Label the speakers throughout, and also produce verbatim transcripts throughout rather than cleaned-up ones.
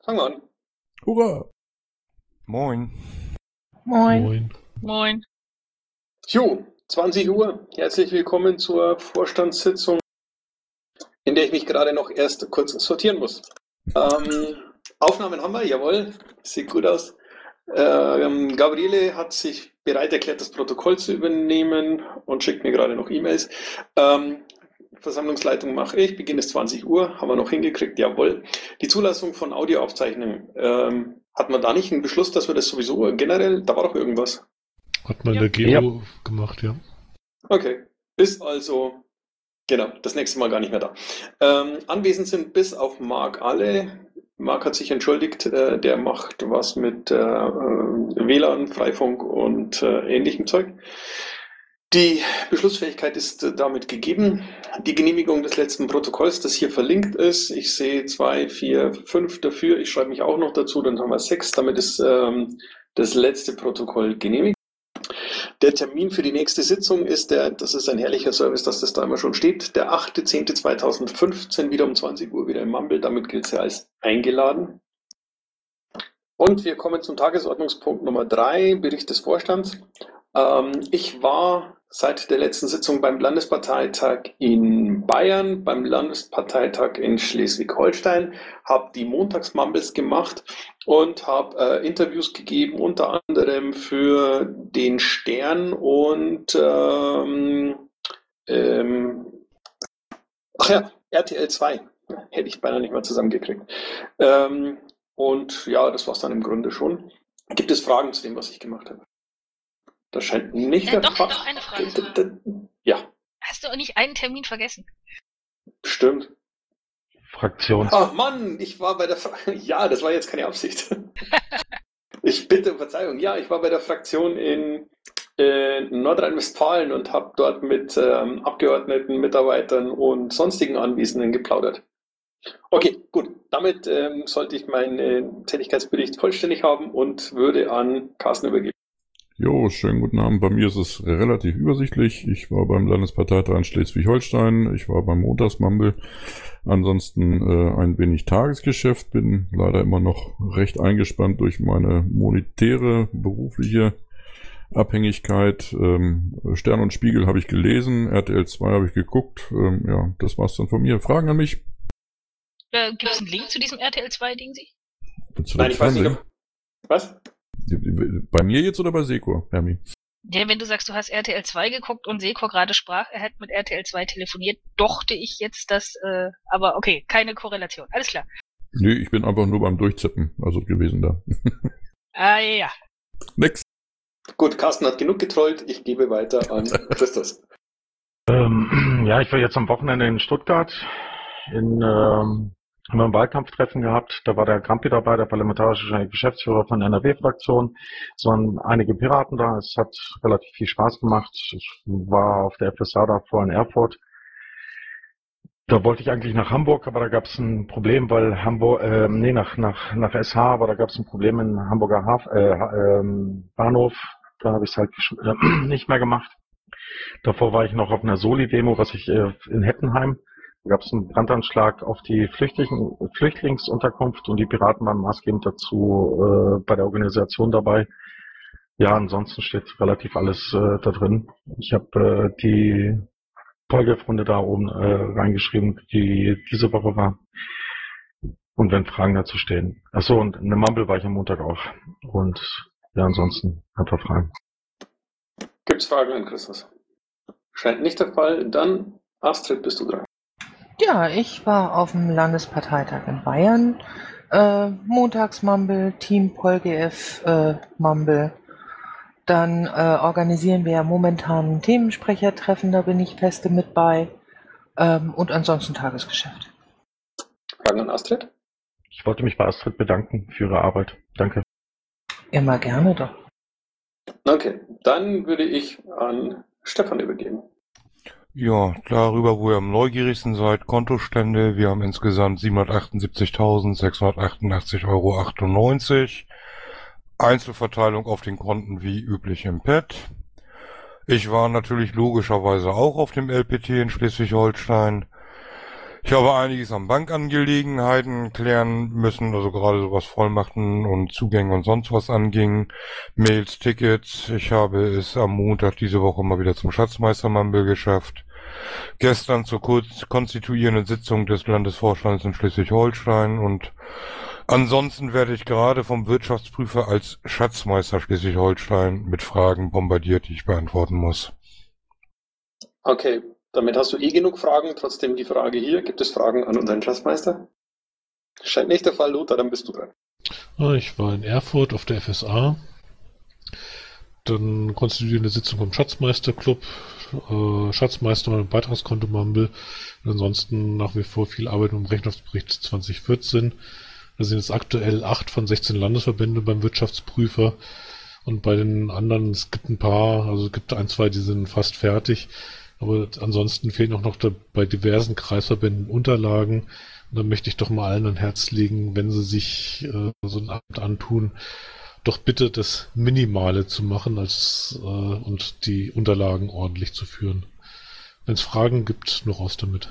Speaker 1: Fangen wir an.
Speaker 2: Hurra!
Speaker 3: Moin.
Speaker 4: Moin.
Speaker 2: Moin.
Speaker 4: Moin.
Speaker 1: Jo, zwanzig Uhr. Herzlich willkommen zur Vorstandssitzung, in der ich mich gerade noch erst kurz sortieren muss. Ähm, Aufnahmen haben wir, jawohl, sieht gut aus. Ähm, Gabriele hat sich bereit erklärt, das Protokoll zu übernehmen und schickt mir gerade noch E-Mails. Ähm, Versammlungsleitung mache ich, Beginn ist zwanzig Uhr, haben wir noch hingekriegt, jawohl. Die Zulassung von Audioaufzeichnungen, ähm, hat man da nicht einen Beschluss, dass wir das sowieso generell, da war doch irgendwas.
Speaker 2: Hat man
Speaker 4: Ja.
Speaker 2: in der Geo gemacht, ja.
Speaker 1: Okay, ist also, genau, das nächste Mal gar nicht mehr da. Ähm, anwesend sind bis auf Marc alle. Marc hat sich entschuldigt, äh, der macht was mit äh, W L A N, Freifunk und äh, ähnlichem Zeug. Die Beschlussfähigkeit ist äh, damit gegeben. Die Genehmigung des letzten Protokolls, das hier verlinkt ist. Ich sehe zwei, vier, fünf dafür. Ich schreibe mich auch noch dazu, dann haben wir sechs. Damit ist ähm, das letzte Protokoll genehmigt. Der Termin für die nächste Sitzung ist der, das ist ein herrlicher Service, dass das da immer schon steht, der achter zehnter zweitausendfünfzehn, wieder um zwanzig Uhr, wieder im Mumble. Damit gilt es ja als eingeladen. Und wir kommen zum Tagesordnungspunkt Nummer drei, Bericht des Vorstands. Ähm, ich war seit der letzten Sitzung beim Landesparteitag in Bayern, beim Landesparteitag in Schleswig-Holstein, habe die Montagsmumbles gemacht und habe äh, Interviews gegeben, unter anderem für den Stern und ähm, ähm, ach ja, R T L zwei. Hätte ich beinahe nicht mal zusammengekriegt. Ähm, und ja, das war es dann im Grunde schon. Gibt es Fragen zu dem, was ich gemacht habe? Das scheint nicht
Speaker 4: Äh,
Speaker 1: der
Speaker 4: doch,
Speaker 1: Fall.
Speaker 4: doch, eine Frage.
Speaker 1: D- d- d- Ja,
Speaker 4: Hast du auch nicht einen Termin vergessen?
Speaker 1: stimmt.
Speaker 2: Fraktions...
Speaker 1: Ach Mann, ich war bei der Fra Ja, das war jetzt keine Absicht. Ich bitte um Verzeihung. Ja, ich war bei der Fraktion in äh, Nordrhein-Westfalen und habe dort mit ähm, Abgeordneten, Mitarbeitern und sonstigen Anwesenden geplaudert. Okay, gut. Damit ähm, sollte ich meinen äh, Tätigkeitsbericht vollständig haben und würde an Carsten übergeben.
Speaker 2: Jo, schönen guten Abend. Bei mir ist es relativ übersichtlich. Ich war beim Landesparteitag in Schleswig-Holstein. Ich war beim Montagsmumble. Ansonsten äh, ein wenig Tagesgeschäft. Bin leider immer noch recht eingespannt durch meine monetäre, berufliche Abhängigkeit. Ähm, Stern und Spiegel habe ich gelesen. R T L zwei habe ich geguckt. Ähm, ja, das war's dann von mir. Fragen an mich?
Speaker 4: Äh, Gibt es einen Link zu diesem R T L zwei Ding? Sie?
Speaker 2: Zu
Speaker 1: Nein,
Speaker 2: dem
Speaker 1: ich weiß nicht.
Speaker 2: Fernsehen?
Speaker 1: Ob... Was?
Speaker 2: Bei mir jetzt oder bei Seko, Hermi?
Speaker 4: Ja, wenn du sagst, du hast R T L zwei geguckt und Seko gerade sprach, er hat mit R T L zwei telefoniert, dachte ich jetzt, dass, äh, aber okay, keine Korrelation. Alles klar.
Speaker 2: Nee, ich bin einfach nur beim Durchzippen, also gewesen da.
Speaker 4: Ah, ja.
Speaker 2: Nix.
Speaker 1: Gut, Carsten hat genug getrollt. Ich gebe weiter an Christus.
Speaker 5: Ähm, ja, ich war jetzt am Wochenende in Stuttgart. In, ähm, haben wir ein Wahlkampftreffen gehabt. Da war der Krampi dabei, der parlamentarische Geschäftsführer von der N R W-Fraktion. Es waren einige Piraten da. Es hat relativ viel Spaß gemacht. Ich war auf der F S A da vor in Erfurt. Da wollte ich eigentlich nach Hamburg, aber da gab es ein Problem, weil Hamburg, äh, nee, nach, nach, nach S H, aber da gab es ein Problem in Hamburger Haf, äh, ähm, Bahnhof. Da habe ich es halt äh, nicht mehr gemacht. Davor war ich noch auf einer Soli-Demo, was ich äh, in Hettenheim. Da gab es einen Brandanschlag auf die Flüchtling Flüchtlingsunterkunft und die Piraten waren maßgebend dazu äh, bei der Organisation dabei. Ja, ansonsten steht relativ alles äh, da drin. Ich habe äh, die Polgef-Runde da oben äh, reingeschrieben, die diese Woche war. Und wenn Fragen dazu stehen. Achso, und eine Mumble war ich am Montag auch. Und ja, ansonsten einfach Fragen.
Speaker 1: Gibt es Fragen an Christus? Scheint nicht der Fall. Dann, Astrid, bist du dran.
Speaker 6: Ja, ich war auf dem Landesparteitag in Bayern. Äh, Montagsmumble, Team PolGF äh, Mumble. Dann äh, organisieren wir ja momentan ein Themensprechertreffen, da bin ich feste mit bei. Ähm, und ansonsten Tagesgeschäft.
Speaker 1: Fragen an Astrid?
Speaker 5: Ich wollte mich bei Astrid bedanken für ihre Arbeit. Danke.
Speaker 6: Immer gerne doch.
Speaker 1: Okay, dann würde ich an Stefan übergeben.
Speaker 3: Ja, darüber, wo ihr am neugierigsten seid, Kontostände. Wir haben insgesamt siebenhundertachtundsiebzigtausendsechshundertachtundachtzig Euro achtundneunzig. Einzelverteilung auf den Konten wie üblich im Pad. Ich war natürlich logischerweise auch auf dem L P T in Schleswig-Holstein. Ich habe einiges an Bankangelegenheiten klären müssen, also gerade so was Vollmachten und Zugänge und sonst was anging. Mails, Tickets. Ich habe es am Montag diese Woche mal wieder zum Schatzmeister-Mumble geschafft. Gestern zur kurz konstituierenden Sitzung des Landesvorstands in Schleswig-Holstein und ansonsten werde ich gerade vom Wirtschaftsprüfer als Schatzmeister Schleswig-Holstein mit Fragen bombardiert, die ich beantworten muss.
Speaker 1: Okay, damit hast du eh genug Fragen. Trotzdem die Frage hier, gibt es Fragen an unseren Schatzmeister? Scheint nicht der Fall, Lothar, dann bist du dran.
Speaker 7: Ich war in Erfurt auf der F S A. Dann konstituierende Sitzung vom Schatzmeisterclub, äh, Schatzmeister und Beitragskonto Mumble. Ansonsten nach wie vor viel Arbeit im Rechnungsbericht zwanzig vierzehn. Da sind jetzt aktuell acht von sechzehn Landesverbände beim Wirtschaftsprüfer. Und bei den anderen, es gibt ein paar, also es gibt ein, zwei, die sind fast fertig. Aber ansonsten fehlen auch noch da bei diversen Kreisverbänden Unterlagen. Und da möchte ich doch mal allen ans Herz legen, wenn sie sich äh, so ein Amt antun, doch bitte das Minimale zu machen als äh, und die Unterlagen ordentlich zu führen. Wenn es Fragen gibt, nur raus damit.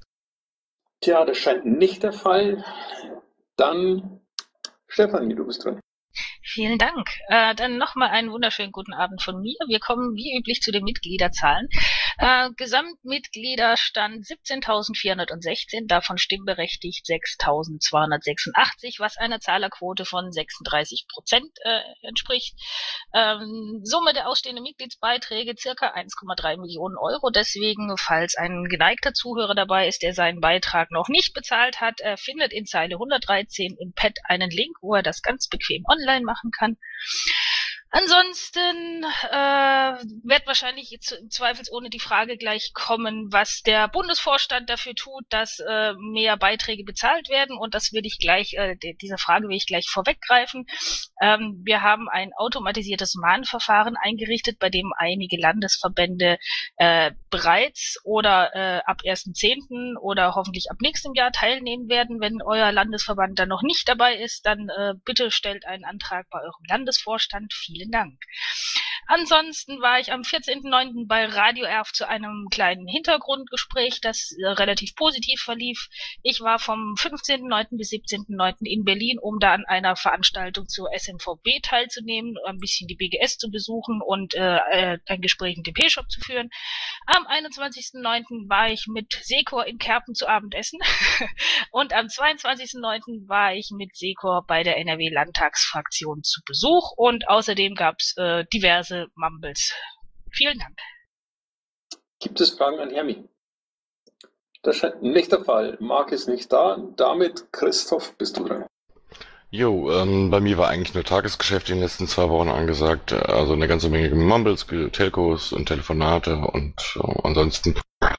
Speaker 1: Tja, das scheint nicht der Fall. Dann, Stefanie, du bist dran.
Speaker 4: Vielen Dank. Äh, dann nochmal einen wunderschönen guten Abend von mir. Wir kommen wie üblich zu den Mitgliederzahlen. Äh, Gesamtmitgliederstand siebzehntausendvierhundertsechzehn, davon stimmberechtigt sechstausendzweihundertsechsundachtzig, was einer Zahlerquote von sechsunddreißig Prozent äh, entspricht. Ähm, Summe der ausstehenden Mitgliedsbeiträge circa eins Komma drei Millionen Euro. Deswegen, falls ein geneigter Zuhörer dabei ist, der seinen Beitrag noch nicht bezahlt hat, er findet in Zeile hundertdreizehn im Pad einen Link, wo er das ganz bequem online machen kann. Ansonsten äh, wird wahrscheinlich jetzt zweifelsohne die Frage gleich kommen, was der Bundesvorstand dafür tut, dass äh, mehr Beiträge bezahlt werden, und das will ich gleich, äh, dieser Frage will ich gleich vorweggreifen. Ähm, wir haben ein automatisiertes Mahnverfahren eingerichtet, bei dem einige Landesverbände äh, bereits oder äh, ab ersten zehnten oder hoffentlich ab nächstem Jahr teilnehmen werden. Wenn euer Landesverband dann noch nicht dabei ist, dann äh, bitte stellt einen Antrag bei eurem Landesvorstand. Vielen Dank. Ansonsten war ich am vierzehnten neunten bei Radio Erf zu einem kleinen Hintergrundgespräch, das äh, relativ positiv verlief. Ich war vom fünfzehnten neunten bis siebzehnten neunten in Berlin, um da an einer Veranstaltung zur S M V B teilzunehmen, ein bisschen die B G S zu besuchen und äh, ein Gespräch mit dem P-Shop zu führen. Am einundzwanzigsten neunten war ich mit Secor in Kerpen zu Abendessen und am zweiundzwanzigsten neunten war ich mit Secor bei der N R W-Landtagsfraktion zu Besuch, und außerdem gab es äh, diverse Mumbles. Vielen Dank.
Speaker 1: Gibt es Fragen an Hermi? Das scheint nicht der Fall. Marc ist nicht da. Damit, Christoph, bist du dran.
Speaker 8: Jo, ähm, bei mir war eigentlich nur Tagesgeschäft in den letzten zwei Wochen angesagt. Also eine ganze Menge Mumbles, Telcos und Telefonate und äh, ansonsten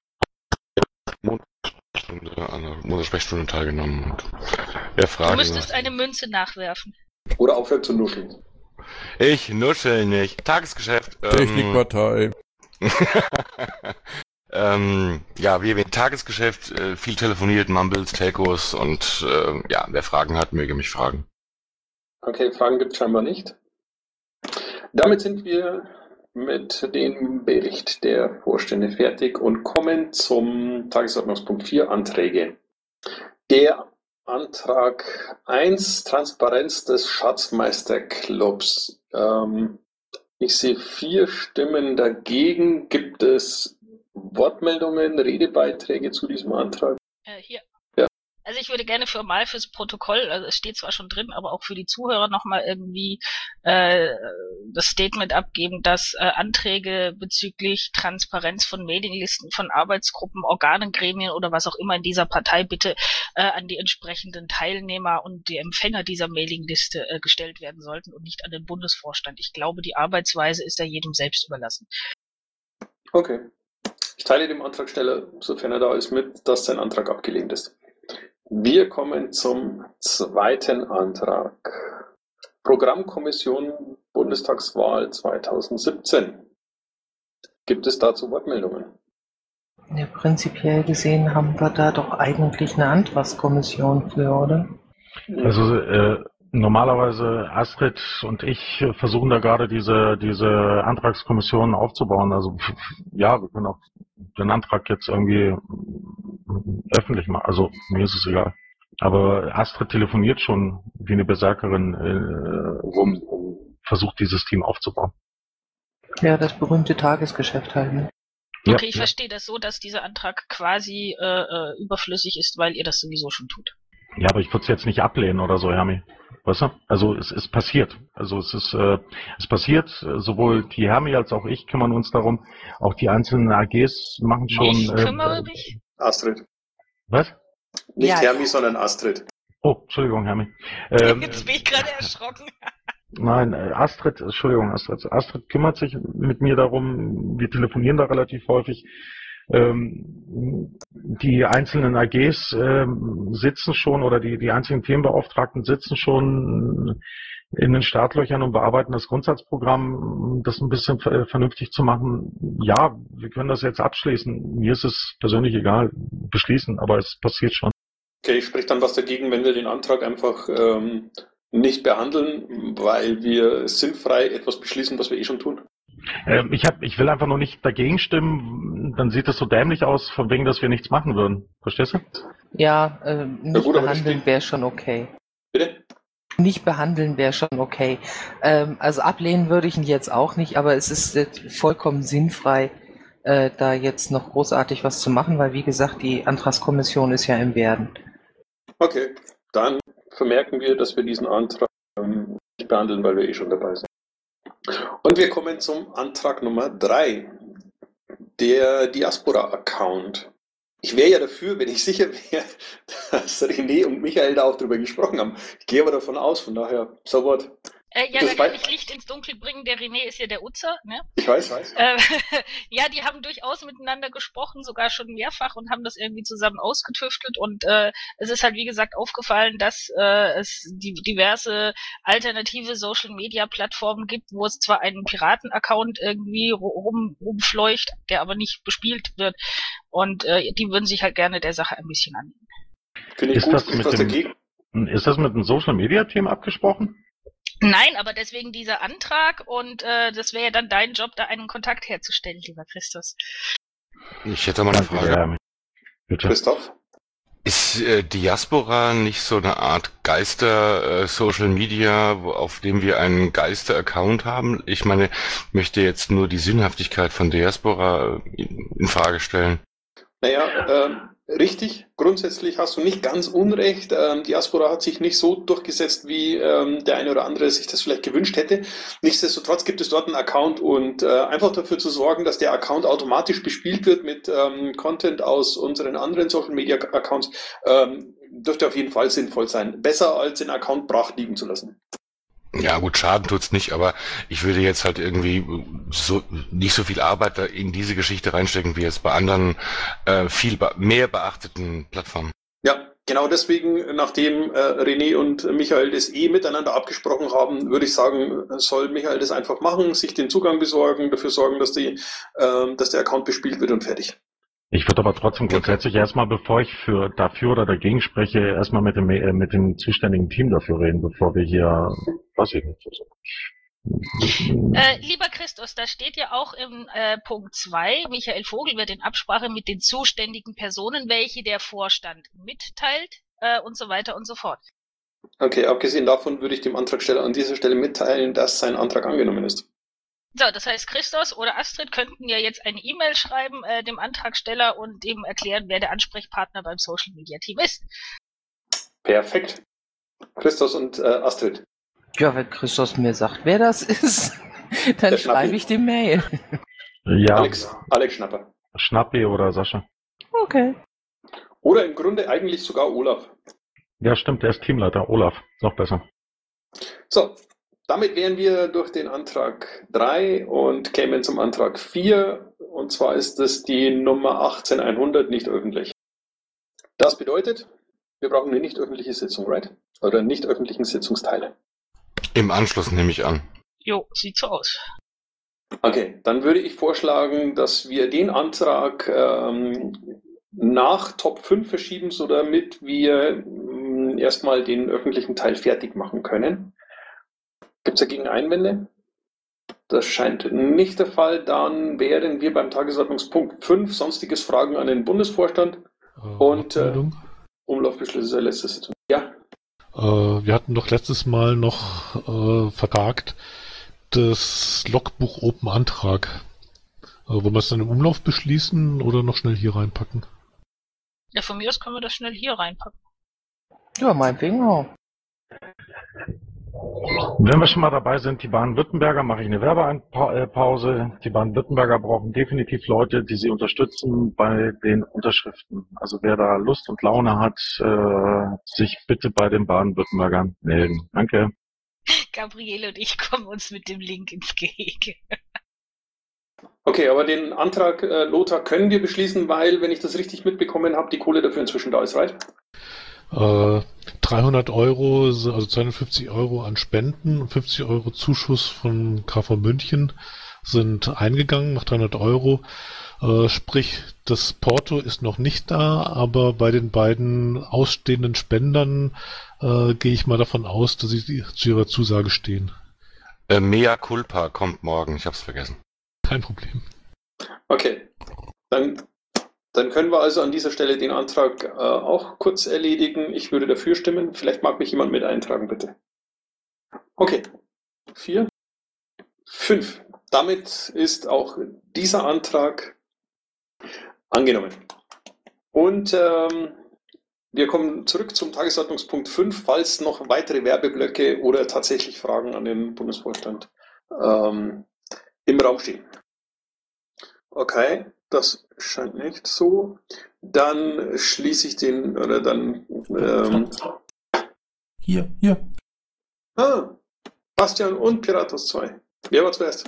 Speaker 8: an der Montagssprechstunde teilgenommen. Und wer Fragen
Speaker 4: Du müsstest
Speaker 8: hat,
Speaker 4: eine Münze nachwerfen.
Speaker 1: Oder aufhört zu nuscheln.
Speaker 8: Ich nuschel nicht. Tagesgeschäft. Ähm,
Speaker 2: Technikpartei.
Speaker 8: ähm, ja, wie erwähnt, Tagesgeschäft, äh, viel telefoniert, Mumbles, Telcos und äh, ja, wer Fragen hat, möge mich fragen.
Speaker 1: Okay, Fragen gibt es scheinbar nicht. Damit sind wir mit dem Bericht der Vorstände fertig und kommen zum Tagesordnungspunkt vier, Anträge. Der Antrag eins, Transparenz des Schatzmeisterclubs. Ähm, ich sehe vier Stimmen dagegen. Gibt es Wortmeldungen, Redebeiträge zu diesem Antrag?
Speaker 4: Äh, hier.
Speaker 1: Ja.
Speaker 4: Also ich würde gerne für mal fürs Protokoll, also es steht zwar schon drin, aber auch für die Zuhörer nochmal irgendwie äh, das Statement abgeben, dass äh, Anträge bezüglich Transparenz von Mailinglisten, von Arbeitsgruppen, Organen, Gremien oder was auch immer in dieser Partei bitte äh, an die entsprechenden Teilnehmer und die Empfänger dieser Mailingliste äh, gestellt werden sollten und nicht an den Bundesvorstand. Ich glaube, die Arbeitsweise ist da jedem selbst überlassen.
Speaker 1: Okay. Ich teile dem Antragsteller, sofern er da ist, mit, dass sein Antrag abgelehnt ist. Wir kommen zum zweiten Antrag. Programmkommission Bundestagswahl zweitausendsiebzehn. Gibt es dazu Wortmeldungen?
Speaker 6: Ja, prinzipiell gesehen haben wir da doch eigentlich eine Antragskommission für, oder?
Speaker 5: Also äh, Normalerweise Astrid und ich versuchen da gerade diese diese Antragskommission aufzubauen. Also ja, wir können auch den Antrag jetzt irgendwie öffentlich machen. Also mir ist es egal. Aber Astrid telefoniert schon wie eine Berserkerin äh, rum und versucht dieses Team aufzubauen.
Speaker 6: Ja, das berühmte Tagesgeschäft halt. Ne?
Speaker 4: Okay,
Speaker 5: Ja,
Speaker 4: ich
Speaker 5: ja.
Speaker 4: verstehe das so, dass dieser Antrag quasi äh, äh, überflüssig ist, weil ihr das sowieso schon tut.
Speaker 5: Ja, aber ich würde es jetzt nicht ablehnen oder so, Hermi. Weißt du? Also es ist passiert. Also es ist äh, es passiert. Sowohl die Hermi als auch ich kümmern uns darum. Auch die einzelnen A Gs machen schon.
Speaker 4: Ich
Speaker 5: äh,
Speaker 4: kümmere
Speaker 5: äh,
Speaker 4: mich.
Speaker 1: Astrid.
Speaker 5: Was?
Speaker 1: Nicht
Speaker 6: Ja,
Speaker 1: Hermi,
Speaker 6: ja.
Speaker 1: sondern Astrid.
Speaker 5: Oh, Entschuldigung, Hermi. Ähm,
Speaker 4: Jetzt bin ich gerade erschrocken.
Speaker 5: Nein, äh, Astrid, Entschuldigung, Astrid. Astrid kümmert sich mit mir darum. Wir telefonieren da relativ häufig. Ähm, die einzelnen A Gs ähm, sitzen schon oder die, die einzelnen Themenbeauftragten sitzen schon in den Startlöchern und bearbeiten das Grundsatzprogramm, um das ein bisschen ver- vernünftig zu machen. Ja, wir können das jetzt abschließen. Mir ist es persönlich egal, beschließen, aber es passiert schon.
Speaker 1: Okay, spricht dann was dagegen, wenn wir den Antrag einfach ähm, nicht behandeln, weil wir sinnfrei etwas beschließen, was wir eh schon tun?
Speaker 5: Ähm, ich hab, ich will einfach nur nicht dagegen stimmen, dann sieht das so dämlich aus, von wegen, dass wir nichts machen würden. Verstehst du?
Speaker 6: Ja, äh, nicht
Speaker 1: gut, aber das
Speaker 6: behandeln
Speaker 1: steht-
Speaker 6: wäre schon okay.
Speaker 1: Bitte?
Speaker 6: Nicht behandeln wäre schon okay. Ähm, also ablehnen würde ich ihn jetzt auch nicht, aber es ist äh, vollkommen sinnfrei, äh, da jetzt noch großartig was zu machen, weil wie gesagt, die Antragskommission ist ja im Werden.
Speaker 1: Okay, dann vermerken wir, dass wir diesen Antrag ähm, nicht behandeln, weil wir eh schon dabei sind. Und wir kommen zum Antrag Nummer drei, der Diaspora-Account. Ich wäre ja dafür, wenn ich sicher wäre, dass René und Michael da auch drüber gesprochen haben. Ich gehe aber davon aus, von daher, so what.
Speaker 4: Äh, ja,
Speaker 1: Das
Speaker 4: da kann
Speaker 1: wei-
Speaker 4: ich Licht ins Dunkel bringen. Der René ist ja der Utzer, ne?
Speaker 1: Ich weiß, weiß.
Speaker 4: Äh, ja, die haben durchaus miteinander gesprochen, sogar schon mehrfach und haben das irgendwie zusammen ausgetüftelt und äh, es ist halt wie gesagt aufgefallen, dass äh, es die, diverse alternative Social-Media-Plattformen gibt, wo es zwar einen Piraten-Account irgendwie rum, rumfleucht, der aber nicht bespielt wird und äh, die würden sich halt gerne der Sache ein bisschen annehmen.
Speaker 1: Finde ich
Speaker 5: Ist
Speaker 1: gut,
Speaker 5: das
Speaker 1: spricht
Speaker 5: mit
Speaker 1: was
Speaker 5: dem-
Speaker 1: dagegen.
Speaker 5: Ist das mit dem Social-Media-Team abgesprochen?
Speaker 4: Nein, aber deswegen dieser Antrag und äh, das wäre ja dann dein Job, da einen Kontakt herzustellen, lieber Christus.
Speaker 8: Ich hätte mal eine
Speaker 5: Danke,
Speaker 8: Frage.
Speaker 5: sehr, Hermi. Bitte.
Speaker 1: Christoph?
Speaker 8: Ist äh, Diaspora nicht so eine Art Geister-Social Media, wo- auf dem wir einen Geister-Account haben? Ich meine, möchte jetzt nur die Sinnhaftigkeit von Diaspora äh, in, in Frage stellen.
Speaker 1: Naja, ähm, richtig. Grundsätzlich hast du nicht ganz unrecht. Ähm, Diaspora hat sich nicht so durchgesetzt, wie ähm, der eine oder andere sich das vielleicht gewünscht hätte. Nichtsdestotrotz gibt es dort einen Account und äh, einfach dafür zu sorgen, dass der Account automatisch bespielt wird mit ähm, Content aus unseren anderen Social Media Accounts, ähm, dürfte auf jeden Fall sinnvoll sein. Besser als den Account brach liegen zu lassen.
Speaker 8: Ja gut, Schaden tut's nicht, aber ich würde jetzt halt irgendwie so nicht so viel Arbeit da in diese Geschichte reinstecken, wie jetzt bei anderen äh, viel be mehr beachteten Plattformen.
Speaker 1: Ja, genau deswegen, nachdem äh, René und Michael das eh miteinander abgesprochen haben, würde ich sagen, soll Michael das einfach machen, sich den Zugang besorgen, dafür sorgen, dass, die, ähm, dass der Account bespielt wird und fertig.
Speaker 5: Ich würde aber trotzdem grundsätzlich erstmal, bevor ich für dafür oder dagegen spreche, erstmal mit dem äh, mit dem zuständigen Team dafür reden, bevor wir hier, weiß ich nicht.
Speaker 4: Äh, lieber Christus, da steht ja auch im äh, Punkt zwei, Michael Vogel wird in Absprache mit den zuständigen Personen, welche der Vorstand mitteilt äh, und so weiter und so fort.
Speaker 1: Okay, abgesehen davon würde ich dem Antragsteller an dieser Stelle mitteilen, dass sein Antrag angenommen ist.
Speaker 4: So, das heißt, Christos oder Astrid könnten ja jetzt eine E-Mail schreiben äh, dem Antragsteller und eben erklären, wer der Ansprechpartner beim Social Media Team ist.
Speaker 1: Perfekt. Christos und äh, Astrid.
Speaker 6: Ja, wenn Christos mir sagt, wer das ist, dann
Speaker 1: Der Schnappi.
Speaker 6: schreibe ich die Mail.
Speaker 5: Ja,
Speaker 1: Alex, Alex Schnapper.
Speaker 5: Schnappi oder Sascha.
Speaker 6: Okay.
Speaker 1: Oder im Grunde eigentlich sogar Olaf.
Speaker 5: Ja, stimmt, der ist Teamleiter. Olaf, noch besser.
Speaker 1: So, damit wären wir durch den Antrag drei und kämen zum Antrag vier. Und zwar ist das die Nummer achtzehnhundert nicht öffentlich. Das bedeutet, wir brauchen eine nicht öffentliche Sitzung, right? Oder nicht öffentlichen Sitzungsteile.
Speaker 8: Im Anschluss nehme ich an.
Speaker 4: Jo, sieht so aus.
Speaker 1: Okay, dann würde ich vorschlagen, dass wir den Antrag ähm, nach Top fünf verschieben, so damit wir mh, ähm, erstmal den öffentlichen Teil fertig machen können. Gibt es dagegen Einwände? Das scheint nicht der Fall. Dann wären wir beim Tagesordnungspunkt fünf, sonstiges Fragen an den Bundesvorstand.
Speaker 7: Äh,
Speaker 1: Und äh,
Speaker 7: Wortmeldung.
Speaker 1: Umlaufbeschluss ist der letzte Sitzung. Ja,
Speaker 7: Äh, wir hatten doch letztes Mal noch äh, vertagt das Logbuch Open Antrag. Äh, wollen wir es dann im Umlauf beschließen oder noch schnell hier reinpacken?
Speaker 4: Ja, von mir aus können wir das schnell hier reinpacken.
Speaker 6: Ja, meinetwegen auch.
Speaker 5: Wenn wir schon mal dabei sind, die Baden-Württemberger, mache ich eine Werbepause. Die Baden-Württemberger brauchen definitiv Leute, die sie unterstützen bei den Unterschriften. Also wer da Lust und Laune hat, äh, sich bitte bei den Baden-Württembergern melden. Danke.
Speaker 4: Gabriele und ich kommen uns mit dem Link ins Gehege.
Speaker 1: okay, aber den Antrag äh, Lothar können wir beschließen, weil, wenn ich das richtig mitbekommen habe, die Kohle dafür inzwischen da ist, right?
Speaker 7: Äh, dreihundert Euro, also zweihundertfünfzig Euro an Spenden und fünfzig Euro Zuschuss von K V München sind eingegangen nach dreihundert Euro. Äh, sprich, das Porto ist noch nicht da, aber bei den beiden ausstehenden Spendern äh, gehe ich mal davon aus, dass sie zu ihrer Zusage stehen.
Speaker 8: Äh, Mea Culpa kommt morgen, ich hab's vergessen.
Speaker 7: Kein Problem.
Speaker 1: Okay, dann, dann können wir also an dieser Stelle den Antrag äh, auch kurz erledigen. Ich würde dafür stimmen. Vielleicht mag mich jemand mit eintragen, bitte. Okay, vier, fünf. Damit ist auch dieser Antrag angenommen. Und ähm, wir kommen zurück zum Tagesordnungspunkt fünf, falls noch weitere Werbeblöcke oder tatsächlich Fragen an den Bundesvorstand ähm, im Raum stehen. Okay, das scheint nicht so. Dann schließe ich den, oder dann... Ähm,
Speaker 9: Hier, hier.
Speaker 1: ah, Bastian und Piratus zwei. Wer war zuerst?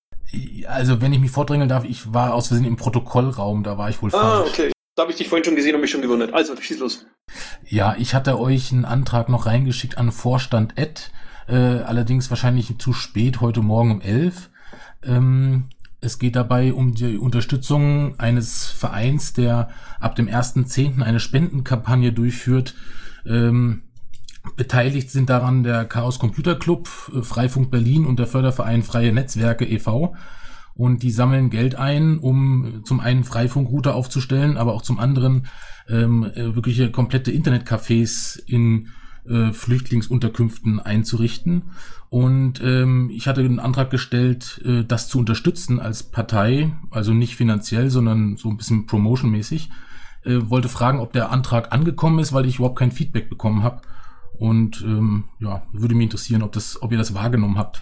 Speaker 9: Also, wenn ich mich vordrängeln darf, ich war aus Versehen im Protokollraum, da war ich wohl
Speaker 1: Ah,
Speaker 9: falsch.
Speaker 1: okay. Da habe ich dich vorhin schon gesehen und mich schon gewundert. Also, schieß los.
Speaker 9: Ja, ich hatte euch einen Antrag noch reingeschickt an Vorstand Ed, äh, allerdings wahrscheinlich zu spät, heute Morgen um elf. Ähm, es geht dabei um die Unterstützung eines Vereins, der ab dem ersten zehnten eine Spendenkampagne durchführt. Ähm, beteiligt sind daran der Chaos Computer Club, äh, Freifunk Berlin und der Förderverein Freie Netzwerke e V. Und die sammeln Geld ein, um zum einen Freifunkrouter aufzustellen, aber auch zum anderen ähm, wirkliche komplette Internetcafés in äh, Flüchtlingsunterkünften einzurichten. Und ähm, ich hatte einen Antrag gestellt, äh, das zu unterstützen als Partei, also nicht finanziell, sondern so ein bisschen promotionmäßig. Äh, wollte fragen, ob der Antrag angekommen ist, weil ich überhaupt kein Feedback bekommen habe. Und ähm, ja, würde mich interessieren, ob das, ob ihr das wahrgenommen habt.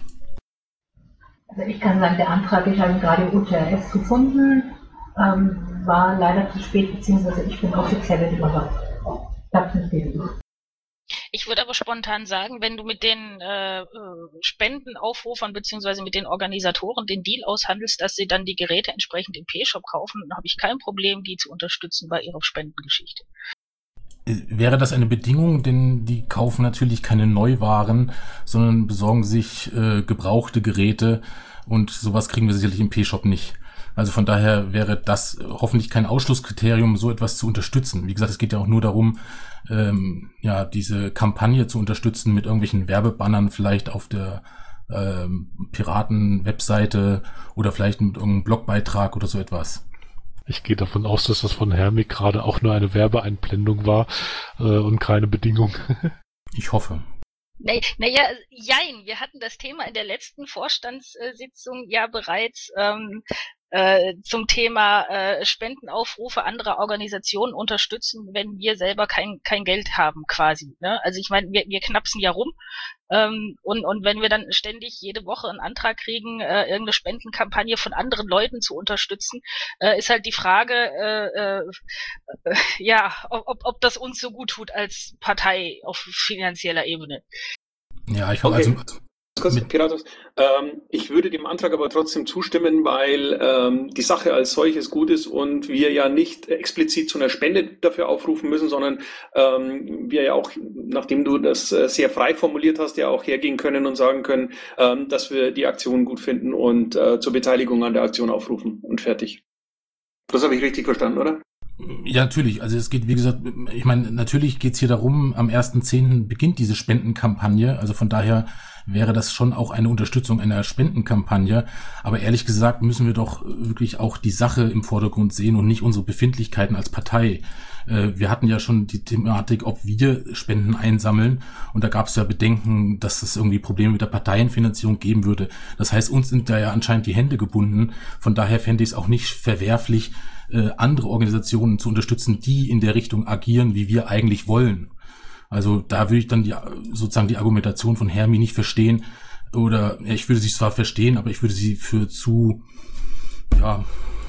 Speaker 10: Also ich kann sagen, der Antrag, ich habe ihn gerade im U T R S gefunden, ähm, war leider zu spät, beziehungsweise ich bin offiziell nicht überrascht. Ich habe es nicht gelesen.
Speaker 4: Ich würde aber spontan sagen, wenn du mit den äh, Spendenaufrufern beziehungsweise mit den Organisatoren den Deal aushandelst, dass sie dann die Geräte entsprechend im P-Shop kaufen, dann habe ich kein Problem, die zu unterstützen bei ihrer Spendengeschichte.
Speaker 9: Wäre das eine Bedingung, denn die kaufen natürlich keine Neuwaren, sondern besorgen sich äh, gebrauchte Geräte und sowas kriegen wir sicherlich im P-Shop nicht. Also von daher wäre das hoffentlich kein Ausschlusskriterium, so etwas zu unterstützen. Wie gesagt, es geht ja auch nur darum, ähm, ja, diese Kampagne zu unterstützen mit irgendwelchen Werbebannern vielleicht auf der ähm, Piraten-Webseite oder vielleicht mit irgendeinem Blogbeitrag oder so etwas.
Speaker 7: Ich gehe davon aus, dass das von Hermik gerade auch nur eine Werbeeinblendung war äh, und keine Bedingung.
Speaker 9: Ich hoffe.
Speaker 4: Naja, naja, jein, wir hatten das Thema in der letzten Vorstandssitzung ja bereits ähm, äh, zum Thema äh, Spendenaufrufe anderer Organisationen unterstützen, wenn wir selber kein kein Geld haben quasi. Ne? Also ich meine, wir, wir knapsen ja rum ähm, und und wenn wir dann ständig jede Woche einen Antrag kriegen, äh, irgendeine Spendenkampagne von anderen Leuten zu unterstützen, äh, ist halt die Frage, äh, äh, ja, ob ob das uns so gut tut als Partei auf finanzieller Ebene.
Speaker 9: Ja, ich habe
Speaker 1: Okay.
Speaker 9: also
Speaker 1: Kurz, Piratus. Ähm, ich würde dem Antrag aber trotzdem zustimmen, weil ähm, die Sache als solches gut ist und wir ja nicht explizit zu einer Spende dafür aufrufen müssen, sondern ähm, wir ja auch, nachdem du das äh, sehr frei formuliert hast, ja auch hergehen können und sagen können, ähm, dass wir die Aktion gut finden und äh, zur Beteiligung an der Aktion aufrufen und fertig. Das habe ich richtig verstanden, oder?
Speaker 9: Ja, natürlich. Also es geht, wie gesagt, ich meine, natürlich geht's hier darum, am ersten zehnten beginnt diese Spendenkampagne. Also von daher wäre das schon auch eine Unterstützung einer Spendenkampagne. Aber ehrlich gesagt müssen wir doch wirklich auch die Sache im Vordergrund sehen und nicht unsere Befindlichkeiten als Partei. Wir hatten ja schon die Thematik, ob wir Spenden einsammeln. Und da gab es ja Bedenken, dass es irgendwie Probleme mit der Parteienfinanzierung geben würde. Das heißt, uns sind da ja anscheinend die Hände gebunden. Von daher fände ich es auch nicht verwerflich, andere Organisationen zu unterstützen, die in der Richtung agieren, wie wir eigentlich wollen. Also da würde ich dann die, sozusagen die Argumentation von Hermi nicht verstehen. Oder ja, ich würde sie zwar verstehen, aber ich würde sie für zu, ja...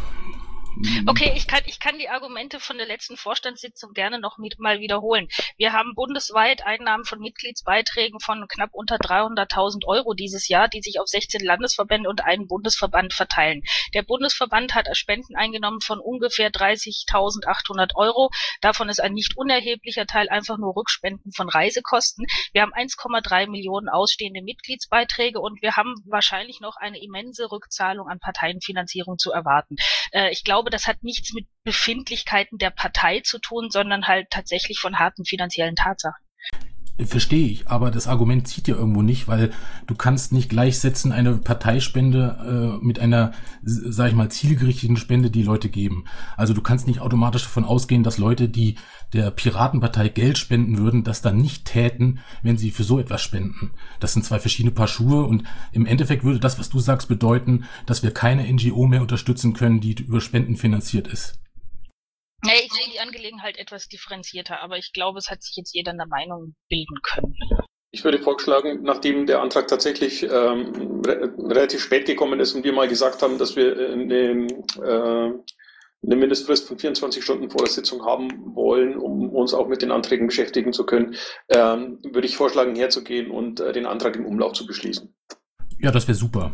Speaker 4: Okay, ich kann, ich kann die Argumente von der letzten Vorstandssitzung gerne noch mit, mal wiederholen. Wir haben bundesweit Einnahmen von Mitgliedsbeiträgen von knapp unter dreihunderttausend Euro dieses Jahr, die sich auf sechzehn Landesverbände und einen Bundesverband verteilen. Der Bundesverband hat Spenden eingenommen von ungefähr dreißigtausendachthundert Euro. Davon ist ein nicht unerheblicher Teil einfach nur Rückspenden von Reisekosten. Wir haben eins Komma drei Millionen ausstehende Mitgliedsbeiträge und wir haben wahrscheinlich noch eine immense Rückzahlung an Parteienfinanzierung zu erwarten. Äh, ich glaube, das hat nichts mit Befindlichkeiten der Partei zu tun, sondern halt tatsächlich von harten finanziellen Tatsachen.
Speaker 9: Verstehe ich, aber das Argument zieht ja irgendwo nicht, weil du kannst nicht gleichsetzen eine Parteispende äh, mit einer, sag ich mal, zielgerichteten Spende, die Leute geben. Also du kannst nicht automatisch davon ausgehen, dass Leute, die der Piratenpartei Geld spenden würden, das dann nicht täten, wenn sie für so etwas spenden. Das sind zwei verschiedene Paar Schuhe und im Endeffekt würde das, was du sagst, bedeuten, dass wir keine N G O mehr unterstützen können, die über Spenden finanziert ist.
Speaker 4: Ja, ich sehe die Angelegenheit etwas differenzierter, aber ich glaube, es hat sich jetzt jeder eine Meinung bilden können.
Speaker 1: Ich würde vorschlagen, nachdem der Antrag tatsächlich ähm, re relativ spät gekommen ist und wir mal gesagt haben, dass wir eine, äh, eine Mindestfrist von vierundzwanzig Stunden vor der Sitzung haben wollen, um uns auch mit den Anträgen beschäftigen zu können, ähm, würde ich vorschlagen, herzugehen und äh, den Antrag im Umlauf zu beschließen.
Speaker 9: Ja, das wäre super.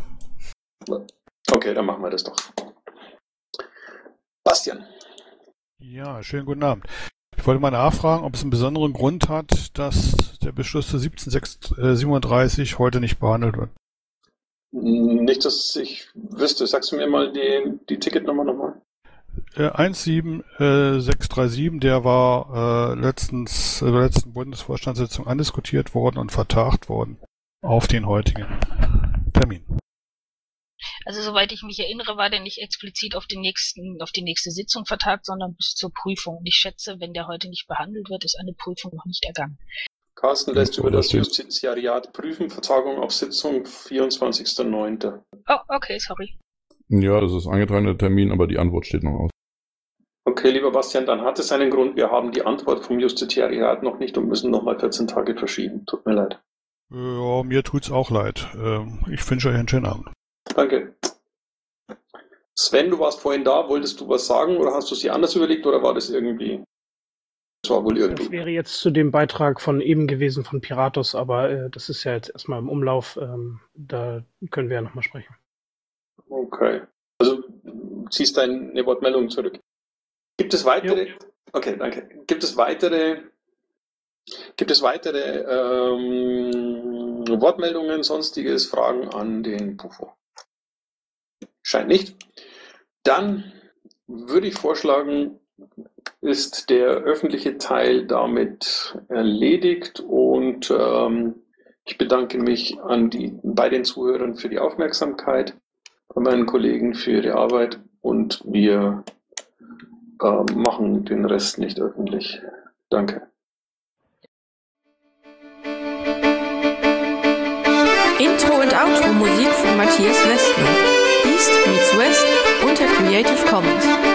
Speaker 1: Okay, dann machen wir das doch. Bastian.
Speaker 11: Ja, schönen guten Abend. Ich wollte mal nachfragen, ob es einen besonderen Grund hat, dass der Beschluss der siebzehn sechshundertsiebenunddreißig heute nicht behandelt wird.
Speaker 1: Nicht, dass ich wüsste. Sagst du mir mal die, die Ticketnummer nochmal?
Speaker 11: Äh, eins sieben sechs drei sieben, der war äh, letztens äh, der letzten Bundesvorstandssitzung andiskutiert worden und vertagt worden auf den heutigen Termin.
Speaker 4: Also soweit ich mich erinnere, war der nicht explizit auf den nächsten, auf die nächste Sitzung vertagt, sondern bis zur Prüfung. Und ich schätze, wenn der heute nicht behandelt wird, ist eine Prüfung noch nicht ergangen.
Speaker 1: Carsten lässt über das Justiziariat prüfen, Vertagung auf Sitzung vierundzwanzigster neunter
Speaker 4: Oh, okay, sorry.
Speaker 2: Ja, das ist eingetragener Termin, aber die Antwort steht noch aus.
Speaker 1: Okay, lieber Bastian, dann hat es einen Grund. Wir haben die Antwort vom Justiziariat noch nicht und müssen nochmal vierzehn Tage verschieben. Tut mir leid.
Speaker 11: Ja, mir tut's auch leid. Ich wünsche euch einen schönen Abend.
Speaker 1: Danke. Sven, du warst vorhin da. Wolltest du was sagen oder hast du es dir anders überlegt oder war das irgendwie? Das war wohl irgendwie.
Speaker 12: Das wäre jetzt zu dem Beitrag von eben gewesen von Piratos, aber äh, das ist ja jetzt erstmal im Umlauf. Ähm, da können wir ja nochmal sprechen.
Speaker 1: Okay. Also ziehst deine Wortmeldung zurück. Gibt es weitere? Ja. Okay, danke. Gibt es weitere? Gibt es weitere ähm, Wortmeldungen, sonstiges, Fragen an den Bufo? Scheint nicht. Dann würde ich vorschlagen, ist der öffentliche Teil damit erledigt und ähm, ich bedanke mich an die, bei den Zuhörern für die Aufmerksamkeit, bei meinen Kollegen für ihre Arbeit und wir äh, machen den Rest nicht öffentlich. Danke.
Speaker 13: Intro und Outro Musik von Matthias Westner. East meets West unter Creative Commons.